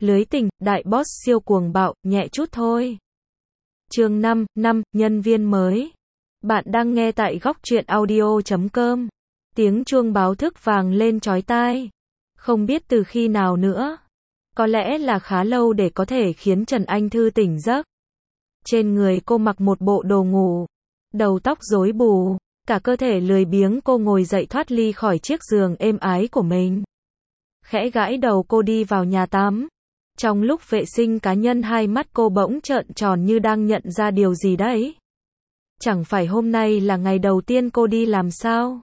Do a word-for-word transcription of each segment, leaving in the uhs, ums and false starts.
Lưới tình, đại boss siêu cuồng bạo, nhẹ chút thôi. Chương năm, năm, nhân viên mới. Bạn đang nghe tại góc truyện audio chấm com. Tiếng chuông báo thức vang lên chói tai. Không biết từ khi nào nữa. Có lẽ là khá lâu để có thể khiến Trần Anh Thư tỉnh giấc. Trên người cô mặc một bộ đồ ngủ. Đầu tóc rối bù. Cả cơ thể lười biếng, cô ngồi dậy thoát ly khỏi chiếc giường êm ái của mình. Khẽ gãi đầu, cô đi vào nhà tắm. Trong lúc vệ sinh cá nhân, hai mắt cô bỗng trợn tròn như đang nhận ra điều gì đấy. Chẳng phải hôm nay là ngày đầu tiên cô đi làm sao?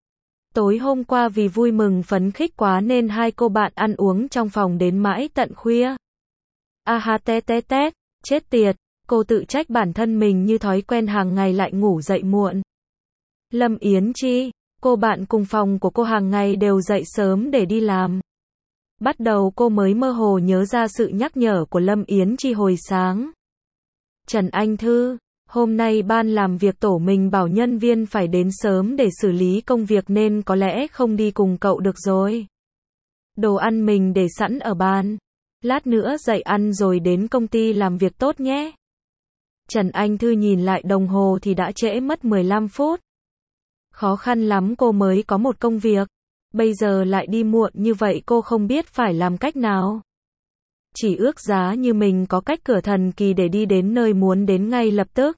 Tối hôm qua vì vui mừng phấn khích quá nên hai cô bạn ăn uống trong phòng đến mãi tận khuya. A ha té té tét, chết tiệt, cô tự trách bản thân mình như thói quen hàng ngày lại ngủ dậy muộn. Lâm Yến Chi, cô bạn cùng phòng của cô hàng ngày đều dậy sớm để đi làm. Bắt đầu cô mới mơ hồ nhớ ra sự nhắc nhở của Lâm Yến Chi hồi sáng. Trần Anh Thư, hôm nay ban làm việc tổ mình bảo nhân viên phải đến sớm để xử lý công việc nên có lẽ không đi cùng cậu được rồi. Đồ ăn mình để sẵn ở bàn. Lát nữa dậy ăn rồi đến công ty làm việc tốt nhé. Trần Anh Thư nhìn lại đồng hồ thì đã trễ mất mười lăm phút. Khó khăn lắm cô mới có một công việc. Bây giờ lại đi muộn như vậy, cô không biết phải làm cách nào. Chỉ ước giá như mình có cách cửa thần kỳ để đi đến nơi muốn đến ngay lập tức.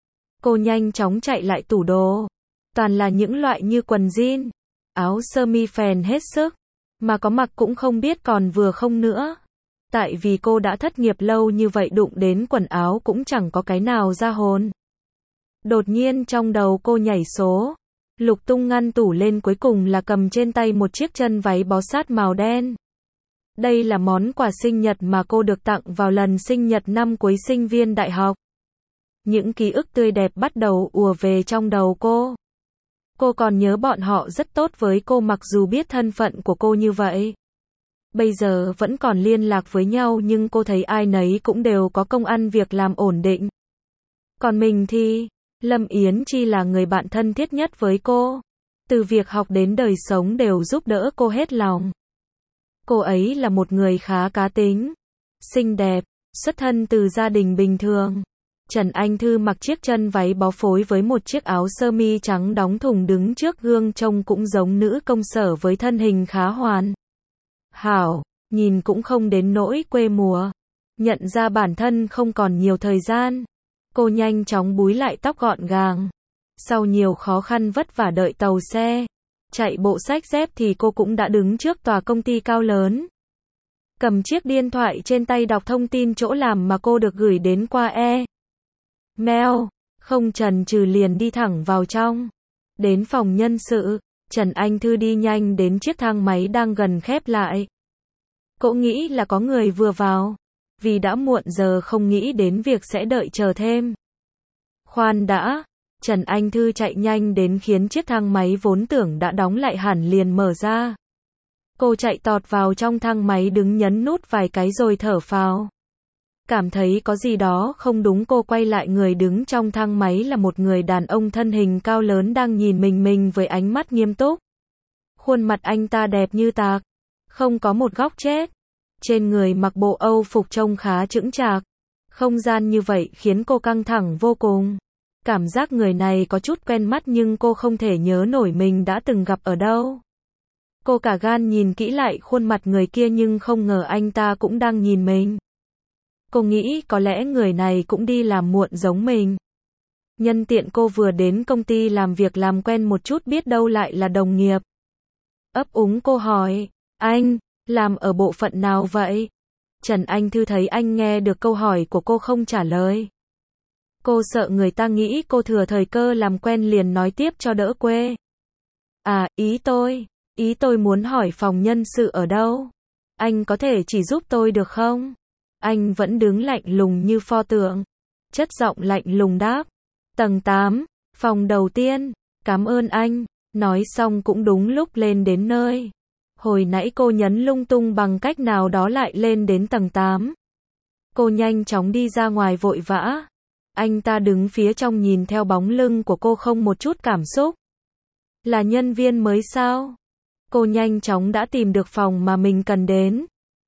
Cô nhanh chóng chạy lại tủ đồ. Toàn là những loại như quần jean, áo sơ mi phèn hết sức, mà có mặc cũng không biết còn vừa không nữa. Tại vì cô đã thất nghiệp lâu như vậy, đụng đến quần áo cũng chẳng có cái nào ra hồn. Đột nhiên trong đầu cô nhảy số. Lục tung ngăn tủ lên, cuối cùng là cầm trên tay một chiếc chân váy bó sát màu đen. Đây là món quà sinh nhật mà cô được tặng vào lần sinh nhật năm cuối sinh viên đại học. Những ký ức tươi đẹp bắt đầu ùa về trong đầu cô. Cô còn nhớ bọn họ rất tốt với cô mặc dù biết thân phận của cô như vậy. Bây giờ vẫn còn liên lạc với nhau nhưng cô thấy ai nấy cũng đều có công ăn việc làm ổn định. Còn mình thì... Lâm Yến Chi là người bạn thân thiết nhất với cô. Từ việc học đến đời sống đều giúp đỡ cô hết lòng. Cô ấy là một người khá cá tính, xinh đẹp, xuất thân từ gia đình bình thường. Trần Anh Thư mặc chiếc chân váy bó phối với một chiếc áo sơ mi trắng đóng thùng đứng trước gương trông cũng giống nữ công sở với thân hình khá hoàn hảo, nhìn cũng không đến nỗi quê mùa. Nhận ra bản thân không còn nhiều thời gian, cô nhanh chóng búi lại tóc gọn gàng. Sau nhiều khó khăn vất vả đợi tàu xe, chạy bộ xách dép thì cô cũng đã đứng trước tòa công ty cao lớn. Cầm chiếc điện thoại trên tay đọc thông tin chỗ làm mà cô được gửi đến qua e-mail. Không chần chừ liền đi thẳng vào trong. Đến phòng nhân sự, Trần Anh Thư đi nhanh đến chiếc thang máy đang gần khép lại. Cô nghĩ là có người vừa vào. Vì đã muộn giờ không nghĩ đến việc sẽ đợi chờ thêm. Khoan đã, Trần Anh Thư chạy nhanh đến khiến chiếc thang máy vốn tưởng đã đóng lại hẳn liền mở ra. Cô chạy tọt vào trong thang máy, đứng nhấn nút vài cái rồi thở phào. Cảm thấy có gì đó không đúng, cô quay lại, người đứng trong thang máy là một người đàn ông thân hình cao lớn đang nhìn mình mình với ánh mắt nghiêm túc. Khuôn mặt anh ta đẹp như tạc, không có một góc chết. Trên người mặc bộ Âu phục trông khá chững chạc. Không gian như vậy khiến cô căng thẳng vô cùng. Cảm giác người này có chút quen mắt nhưng cô không thể nhớ nổi mình đã từng gặp ở đâu. Cô cả gan nhìn kỹ lại khuôn mặt người kia nhưng không ngờ anh ta cũng đang nhìn mình. Cô nghĩ có lẽ người này cũng đi làm muộn giống mình. Nhân tiện cô vừa đến công ty làm việc làm quen một chút, biết đâu lại là đồng nghiệp. Ấp úng cô hỏi, anh, làm ở bộ phận nào vậy? Trần Anh Thư thấy anh nghe được câu hỏi của cô không trả lời. Cô sợ người ta nghĩ cô thừa thời cơ làm quen liền nói tiếp cho đỡ quê. À, ý tôi, ý tôi muốn hỏi phòng nhân sự ở đâu? Anh có thể chỉ giúp tôi được không? Anh vẫn đứng lạnh lùng như pho tượng. Chất giọng lạnh lùng đáp. Tầng tám, phòng đầu tiên, cảm ơn anh. Nói xong cũng đúng lúc lên đến nơi. Hồi nãy cô nhấn lung tung bằng cách nào đó lại lên đến tầng tám. Cô nhanh chóng đi ra ngoài vội vã. Anh ta đứng phía trong nhìn theo bóng lưng của cô không một chút cảm xúc. Là nhân viên mới sao? Cô nhanh chóng đã tìm được phòng mà mình cần đến.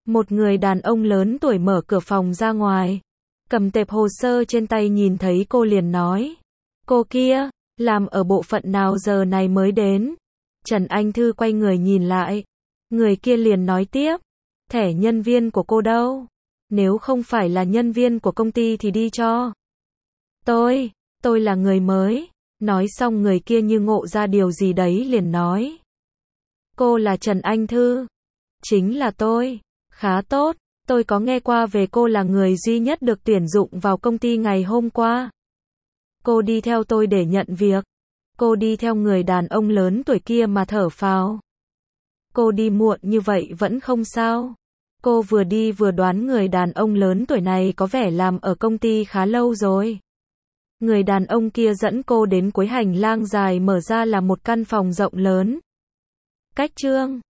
Một người đàn ông lớn tuổi mở cửa phòng ra ngoài. Cầm tệp hồ sơ trên tay nhìn thấy cô liền nói. Cô kia, làm ở bộ phận nào giờ này mới đến? Trần Anh Thư quay người nhìn lại. Người kia liền nói tiếp. Thẻ nhân viên của cô đâu? Nếu không phải là nhân viên của công ty thì đi cho. Tôi, tôi là người mới. Nói xong người kia như ngộ ra điều gì đấy liền nói. Cô là Trần Anh Thư. Chính là tôi. Khá tốt, tôi có nghe qua về cô là người duy nhất được tuyển dụng vào công ty ngày hôm qua. Cô đi theo tôi để nhận việc. Cô đi theo người đàn ông lớn tuổi kia mà thở phào. Cô đi muộn như vậy vẫn không sao. Cô vừa đi vừa đoán người đàn ông lớn tuổi này có vẻ làm ở công ty khá lâu rồi. Người đàn ông kia dẫn cô đến cuối hành lang dài mở ra là một căn phòng rộng lớn. Cách chương